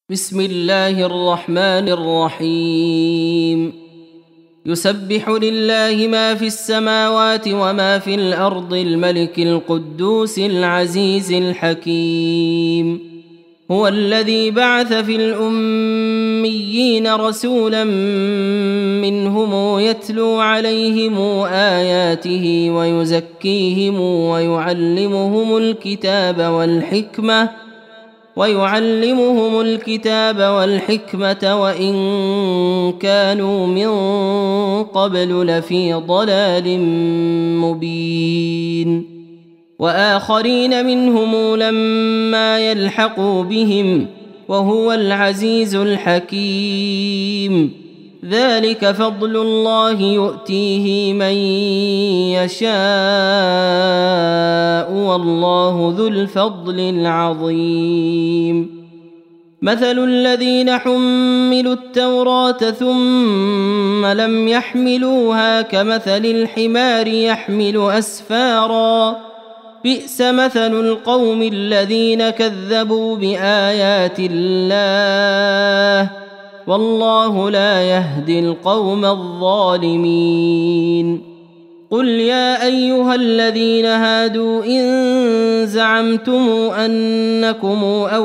بسم الله الرحمن الرحيم. يسبح لله ما في السماوات وما في الأرض الملك القدوس العزيز الحكيم. هو الذي بعث في الأميين رسولا منهم يتلو عليهم آياته ويزكيهم ويعلمهم الكتاب والحكمة وإن كانوا من قبل لفي ضلال مبين. وآخرين منهم لما يلحقوا بهم وهو العزيز الحكيم. ذلك فضل الله يؤتيه من يشاء والله ذو الفضل العظيم. مثل الذين حملوا التوراة ثم لم يحملوها كمثل الحمار يحمل أسفارا بئس مثل القوم الذين كذبوا بآيات الله والله لا يهدي القوم الظالمين. قل يا أيها الذين هادوا إن زعمتم أنكم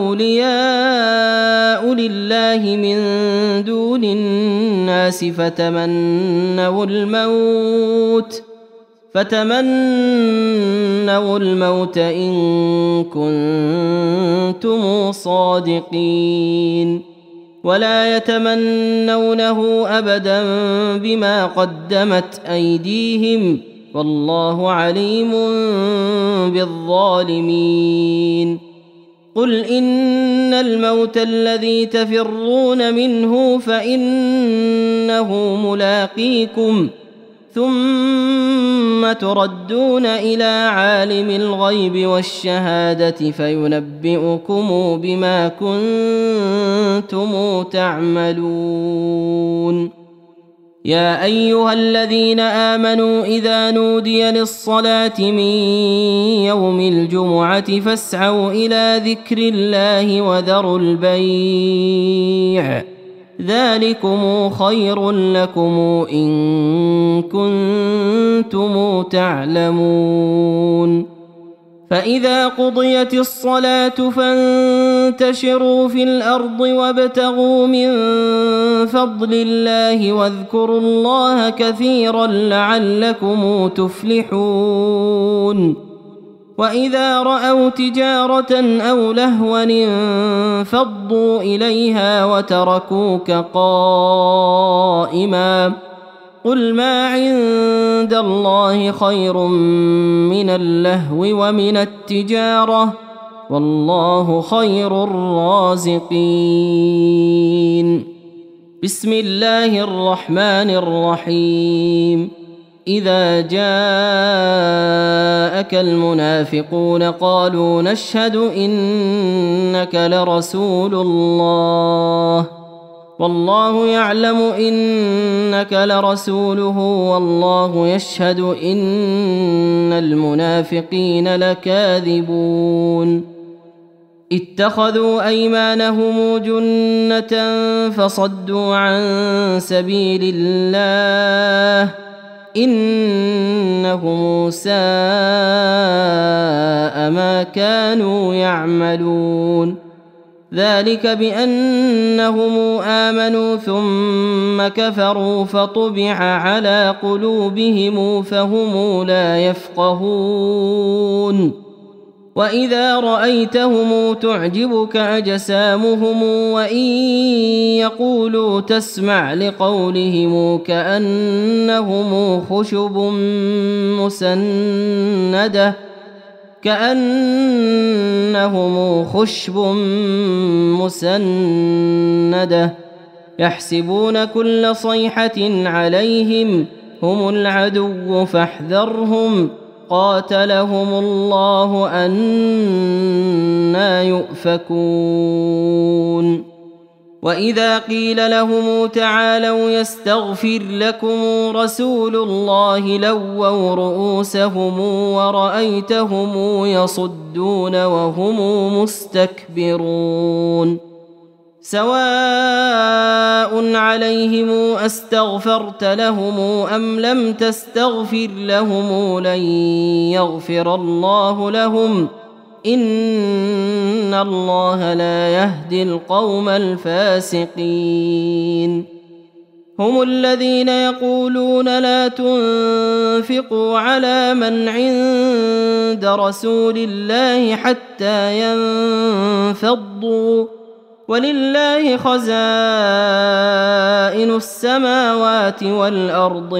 أولياء لله من دون الناس فتمنوا الموت إن كنتم صادقين ولا يتمنونه أبدا بما قدمت أيديهم والله عليم بالظالمين. قل إن الموت الذي تفرون منه فإنه ملاقيكم ثم تردون إلى عالم الغيب والشهادة فينبئكم بما كنتم تعملون. يا أيها الذين آمنوا إذا نودي للصلاة من يوم الجمعة فاسعوا إلى ذكر الله وذروا البيع ذلكم خير لكم إن كنتم تعلمون. فإذا قضيت الصلاة فانتشروا في الأرض وابتغوا من فضل الله واذكروا الله كثيرا لعلكم تفلحون. وإذا رأوا تجارة أو لهوا انفضوا إليها وتركوك قائما قل ما عند الله خير من اللهو ومن التجارة والله خير الرازقين. بسم الله الرحمن الرحيم. إذا جاءك المنافقون قالوا نشهد إنك لرسول الله والله يعلم إنك لرسوله والله يشهد إن المنافقين لكاذبون. اتخذوا أيمانهم جنة فصدوا عن سبيل الله إنهم ساء ما كانوا يعملون. ذلك بأنهم آمنوا ثم كفروا فطبع على قلوبهم فهم لا يفقهون. وإذا رأيتهم تعجبك أجسامهم وإن يقولوا تسمع لقولهم كأنهم خشب مسندة يحسبون كل صيحة عليهم هم العدو فاحذرهم قاتلهم الله أنى يؤفكون. وإذا قيل لهم تعالوا يستغفر لكم رسول الله لووا رؤوسهم ورأيتهم يصدون وهم مستكبرون. سواء عليهم أستغفرت لهم أم لم تستغفر لهم لن يغفر الله لهم إن الله لا يهدي القوم الفاسقين هم الذين يقولون لا تنفقوا على من عند رسول الله حتى ينفضوا ولله خزائن السماوات والأرض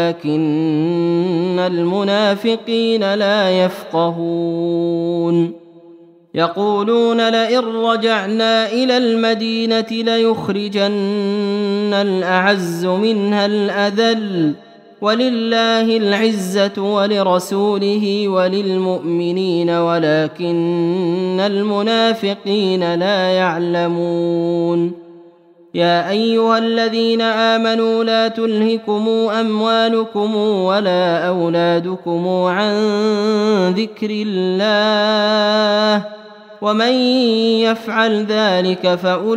ولكن المنافقين لا يفقهون يقولون لئن رجعنا إلى المدينة ليخرجن الأعز منها الأذل ولله العزة ولرسوله وللمؤمنين ولكن المنافقين لا يعلمون يا أيها الذين آمنوا لا تلهكم أموالكم ولا أولادكم عن ذكر الله ومن يفعل ذلك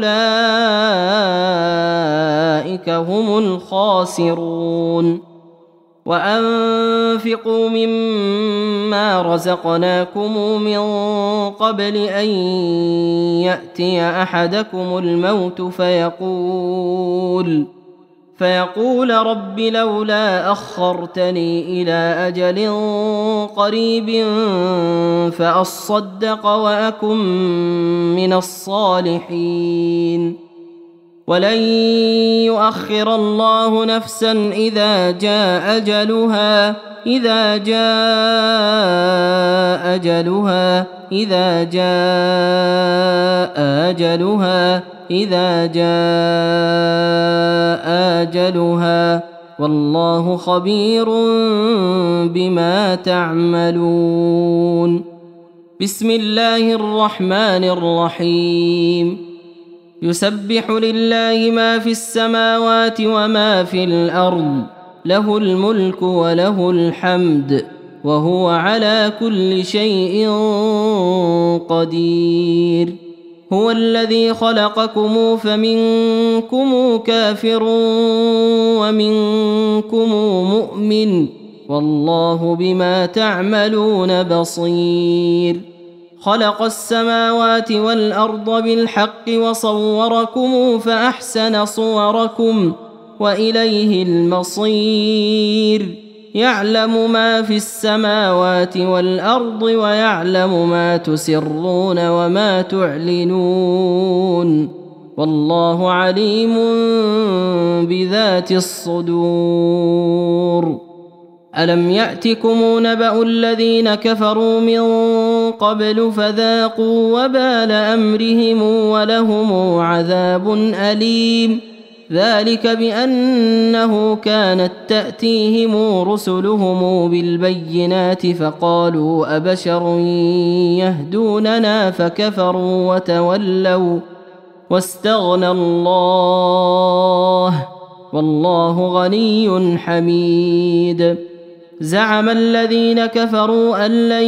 فأولئك هم الخاسرون وأنفقوا مما رزقناكم من قبل أن يأتي أحدكم الموت فيقول رب لولا أخرتني إلى أجل قريب فأصدق وأكن من الصالحين ولن يؤخر الله نفسا إذا جاء أجلها والله خبير بما تعملون بسم الله الرحمن الرحيم يسبح لله ما في السماوات وما في الأرض له الملك وله الحمد وهو على كل شيء قدير هو الذي خلقكم فمنكم كافر ومنكم مؤمن والله بما تعملون بصير خلق السماوات والأرض بالحق وصوركم فأحسن صوركم وإليه المصير يعلم ما في السماوات والأرض ويعلم ما تسرون وما تعلنون والله عليم بذات الصدور ألم يأتكم نبأ الذين كفروا من قبل فذاقوا وبال أمرهم ولهم عذاب أليم ذلك بأنه كانت تأتيهم رسلهم بالبينات فقالوا أبشر يهدوننا فكفروا وتولوا واستغنى الله والله غني حميد زعم الذين كفروا أن لن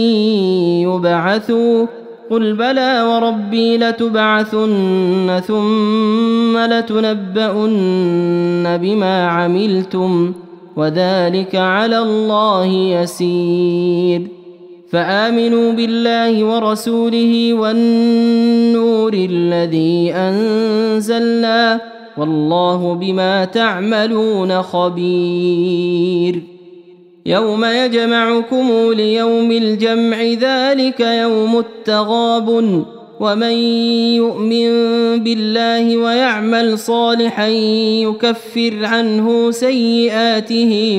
يبعثوا قل بلى وربي لتبعثن ثم لتنبؤن بما عملتم وذلك على الله يسير فآمنوا بالله ورسوله والنور الذي أنزلنا والله بما تعملون خبير يوم يجمعكم ليوم الجمع ذلك يوم التغابن ومن يؤمن بالله ويعمل صالحا يكفر عنه سيئاته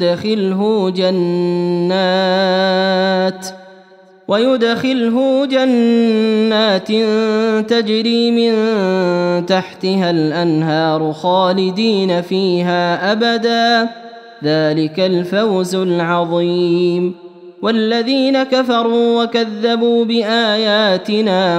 ويدخله جنات تجري من تحتها الأنهار خالدين فيها أبدا ذلك الفوز العظيم والذين كفروا وكذبوا بآياتنا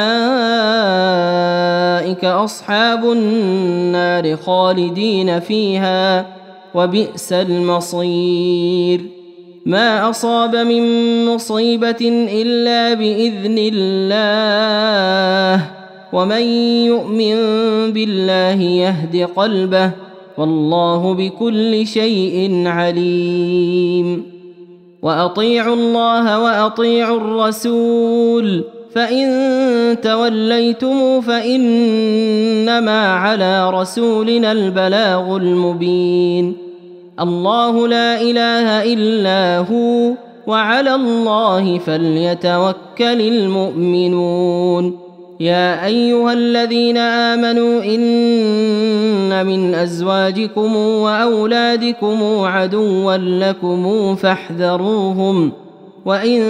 أولئك أصحاب النار خالدين فيها وبئس المصير ما أصاب من مصيبة إلا بإذن الله ومن يؤمن بالله يهد قلبه والله بكل شيء عليم. وأطيعوا الله وأطيعوا الرسول فإن توليتم فإنما على رسولنا البلاغ المبين. الله لا إله إلا هو وعلى الله فليتوكل المؤمنون. يا أيها الذين آمنوا إن من أزواجكم وأولادكم عدوا لكم فاحذروهم وإن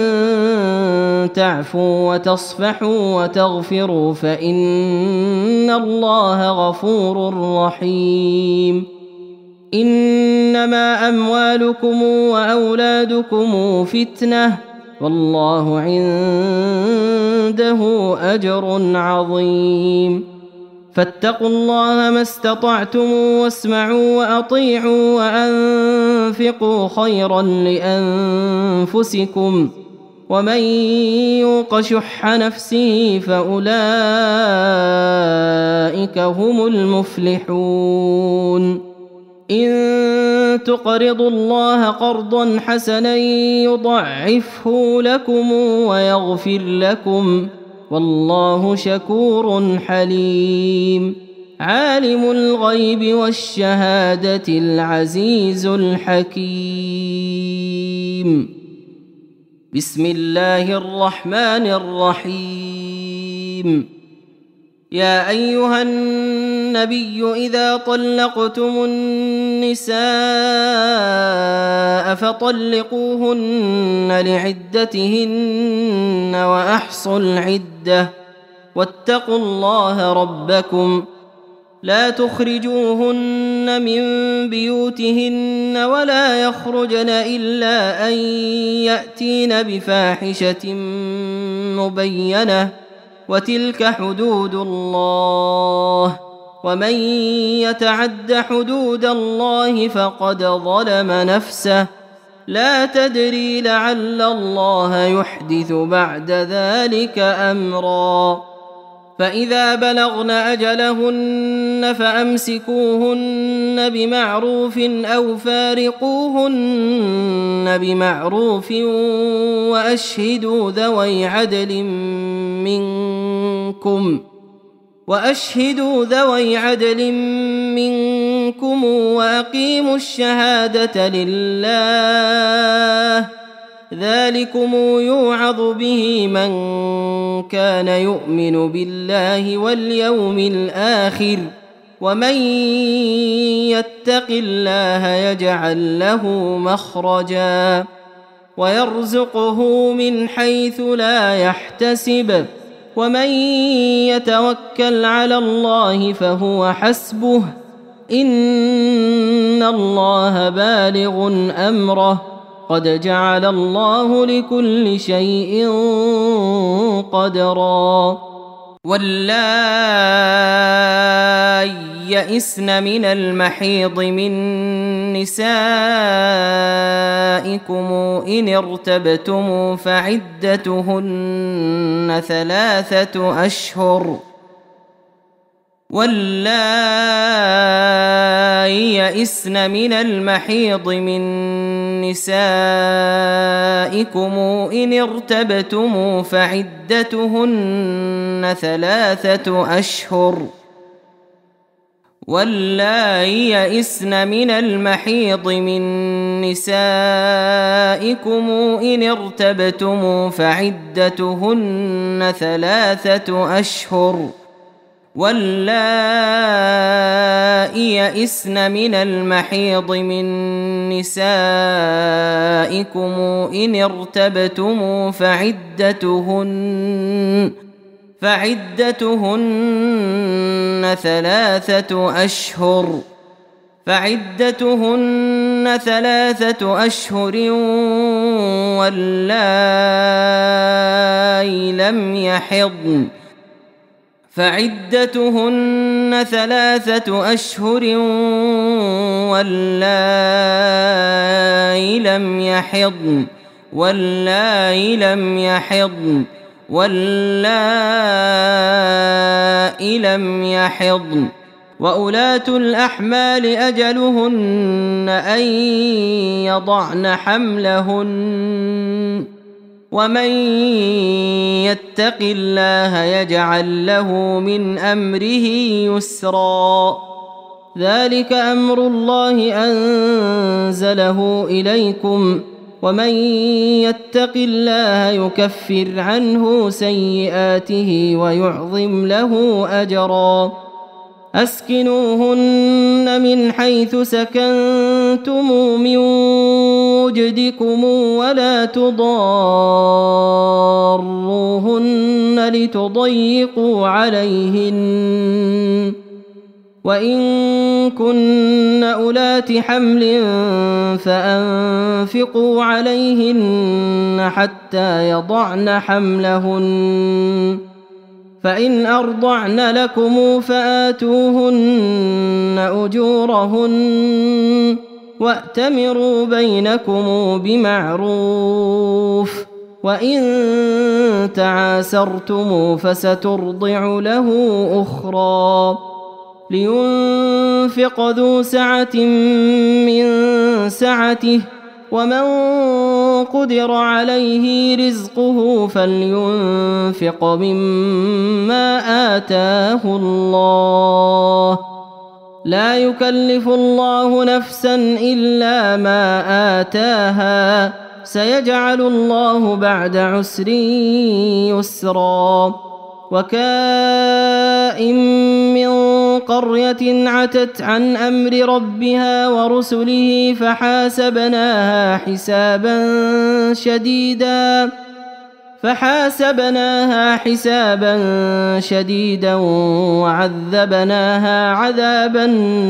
تعفوا وتصفحوا وتغفروا فإن الله غفور رحيم. إنما أموالكم وأولادكم فتنة والله عنده أجر عظيم. فاتقوا الله ما استطعتم واسمعوا وأطيعوا وأنفقوا خيرا لأنفسكم ومن يوق شح نفسه فأولئك هم المفلحون. إن تقرضوا الله قرضا حسنا يضعفه لكم ويغفر لكم والله شكور حليم. عالم الغيب والشهادة العزيز الحكيم. بسم الله الرحمن الرحيم. يا أيها النبي إذا طلقتم النساء فطلقوهن لعدتهن وأحصوا العدة واتقوا الله ربكم لا تخرجوهن من بيوتهن ولا يخرجن إلا أن يأتين بفاحشة مبينة وتلك حدود الله ومن يتعد حدود الله فقد ظلم نفسه لا تدري لعل الله يحدث بعد ذلك أمرا. فإذا بلغن أجلهن فأمسكوهن بمعروف أو فارقوهن بمعروف وأشهدوا ذوي عدل منكم وأقيموا الشهادة لله ذلكم يوعظ به من كان يؤمن بالله واليوم الآخر ومن يتق الله يجعل له مخرجا ويرزقه من حيث لا يحتسب ومن يتوكل على الله فهو حسبه إن الله بالغ أمره قد جعل الله لكل شيء قدرا. واللائي يئسن من المحيض من نسائكم إن ارتبتم فعدتهن 3 أشهر واللائي يئسن من المحيض من نسائكم إن ارتبتم فعدتهن 3 أشهر واللائي يئسن من المحيض من نسائكم إن ارتبتم فعدتهن 3 أشهر واللائي يئسن من المحيض من نسائكم إن ارتبتم فعدتهن 3 أشهر واللائي لم يحضن فعدتهن 3 أشهر واللائي لم يحضن واللائي لم يحضن وأولاة الأحمال أجلهن أن يضعن حملهن ومن يتق الله يجعل له من أمره يسرا ذلك أمر الله أنزله إليكم ومن يتق الله يكفر عنه سيئاته ويعظم له أجرا أسكنوهن من حيث سكنتم من وجدكم ولا تضاروهن لتضيقوا عليهن وإن كن أولات حمل فأنفقوا عليهن حتى يضعن حملهن فإن أرضعن لكم فآتوهن أجورهن وأتمروا بينكم بمعروف وإن تعاسرتم فسترضع له أخرى لينفق ذو سعة من سعته ومن قدر عليه رزقه فلينفق مما آتاه الله لا يكلف الله نفسا إلا ما آتاها سيجعل الله بعد عسر يسرا وكائن من قرية عتت عن أمر ربها ورسله فحاسبناها حسابا شديدا وعذبناها عذابا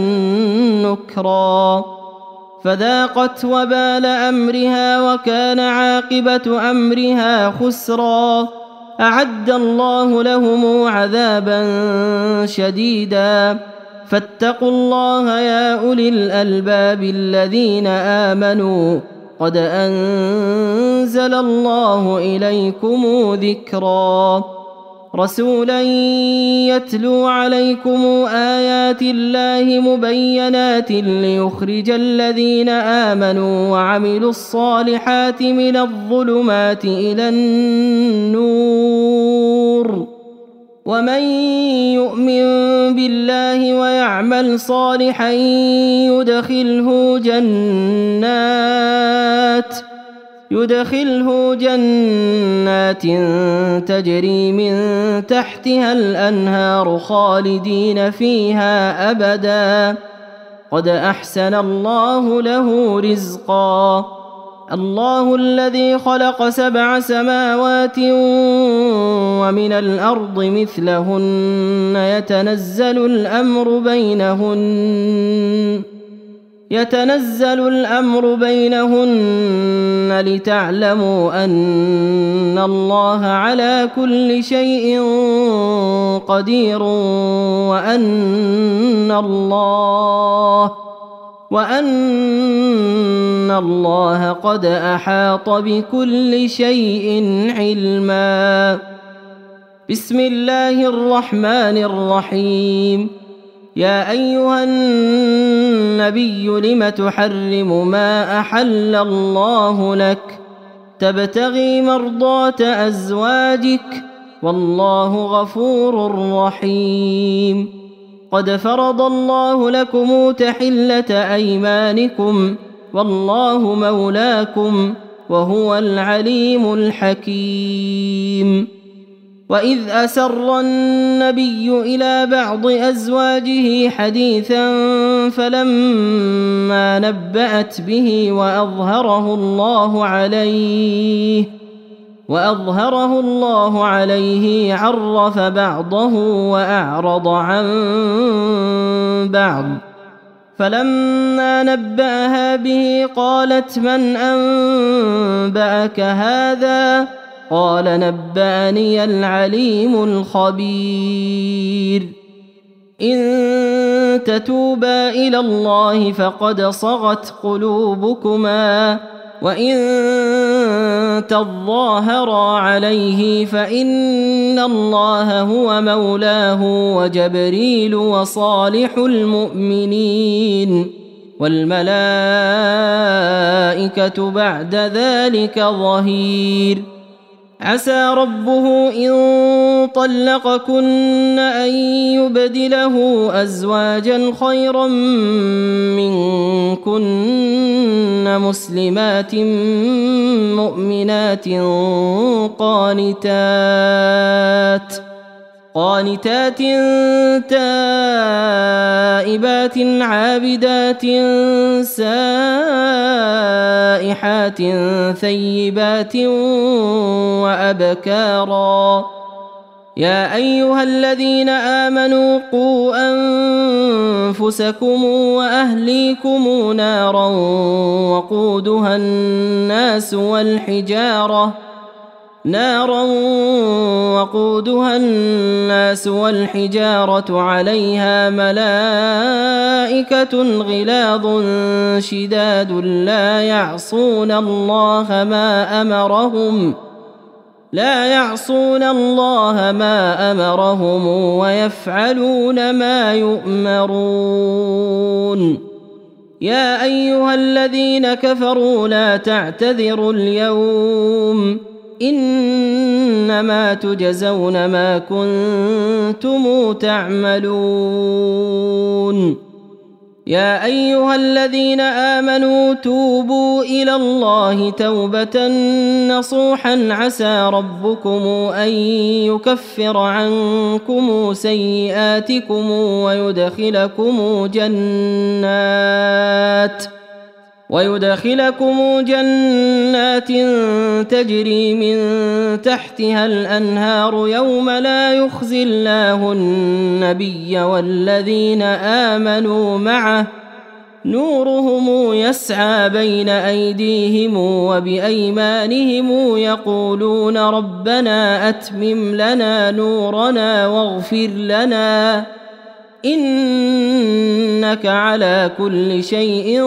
نكرا فذاقت وبال أمرها وكان عاقبة أمرها خسرا أعد الله لهم عذابا شديدا فاتقوا الله يا أولي الألباب الذين آمنوا قد أنزل الله إليكم ذكرا رسولا يتلو عليكم آيات الله مبينات ليخرج الذين آمنوا وعملوا الصالحات من الظلمات إلى النور ومن يؤمن بالله ويعمل صالحا يدخله جنات تجري من تحتها الأنهار خالدين فيها أبدا قد أحسن الله له رزقا الله الذي خلق 7 سماوات ومن الأرض مثلهن يتنزل الأمر بينهن لتعلموا أن الله على كل شيء قدير وأن الله قد أحاط بكل شيء علما بسم الله الرحمن الرحيم يا أيها النبي لم تحرم ما أحل الله لك تبتغي مرضات أزواجك والله غفور رحيم قد فرض الله لكم تحلة أيمانكم والله مولاكم وهو العليم الحكيم وإذ أسر النبي إلى بعض أزواجه حديثا فلما نبأت به وأظهره الله عليه عرف بعضه وأعرض عن بعض فلما نبأها به قالت من أنبأك هذا قال نبأني العليم الخبير إن تتوبا إلى الله فقد صغت قلوبكما وإن تظاهرا عليه فإن الله هو مولاه وجبريل وصالح المؤمنين والملائكة بعد ذلك ظهير. عسى ربه إن طلقكن أن يبدله أزواجا خيرا منكن مسلمات مؤمنات قانتات تائبات عابدات سائحات ثيبات وأبكارا. يا أيها الذين آمنوا قوا أنفسكم وأهليكم نارا وقودها الناس والحجارة عليها ملائكة غلاظ شداد لا يعصون الله ما أمرهم ويفعلون ما يؤمرون. يا أيها الذين كفروا لا تعتذروا اليوم إنما تجزون ما كنتم تعملون. يا أيها الذين آمنوا توبوا إلى الله توبة نصوحا عسى ربكم أن يكفر عنكم سيئاتكم ويدخلكم جنات تجري من تحتها الأنهار يوم لا يخزي الله النبي والذين آمنوا معه نورهم يسعى بين أيديهم وبأيمانهم يقولون ربنا أتمم لنا نورنا واغفر لنا إنك على كل شيء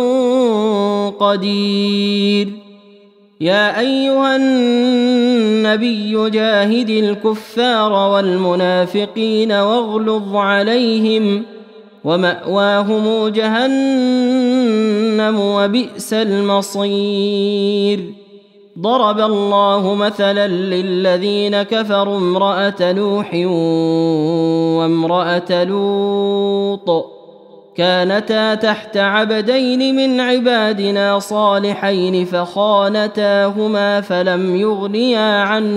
قدير. يا أيها النبي جاهد الكفار والمنافقين واغلظ عليهم ومأواهم جهنم وبئس المصير. ضرب الله مثلا للذين كفروا امرأة نوح وامرأة لوط كانتا تحت عبدين من عبادنا صالحين فخانتاهما فلم يغنيا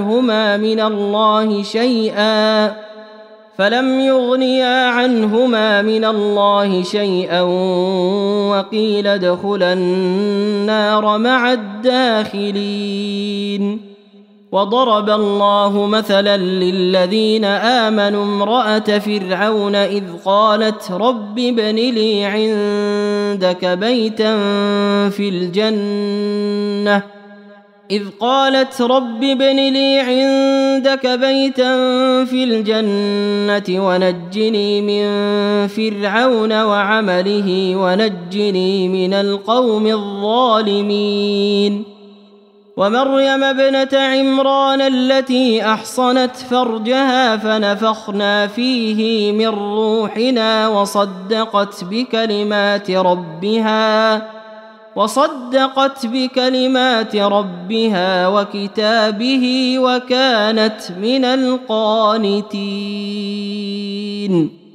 عنهما من الله شيئا وقيل ادخلا النار مع الداخلين. وضرب الله مثلا للذين آمنوا امرأة فرعون إذ قالت رب ابن لي عندك بيتا في الجنة ونجني من فرعون وعمله ونجني من القوم الظالمين. ومريم ابنة عمران التي أحصنت فرجها فنفخنا فيه من روحنا وصدقت بكلمات ربها وكتابه وكانت من القانتين.